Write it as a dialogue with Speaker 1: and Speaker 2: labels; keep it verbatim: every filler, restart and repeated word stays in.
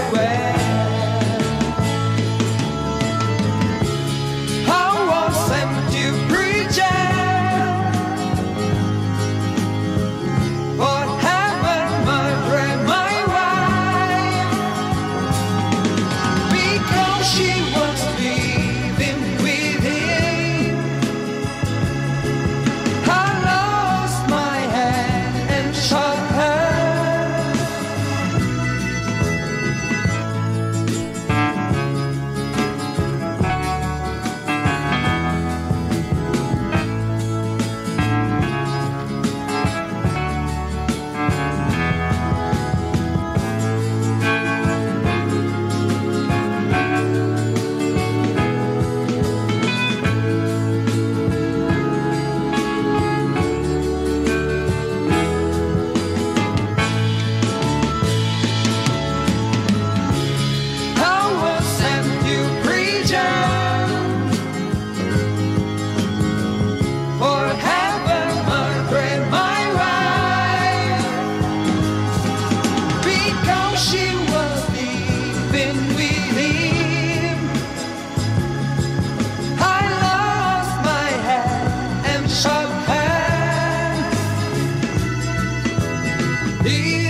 Speaker 1: everywhere. I was sent to preacher for heaven, my friend, my wife, because she was living with him. I lost my hand and shot her. I was sent to preacher for heaven, my friend, my wife, because she was living with him. I lost my head and shot her. He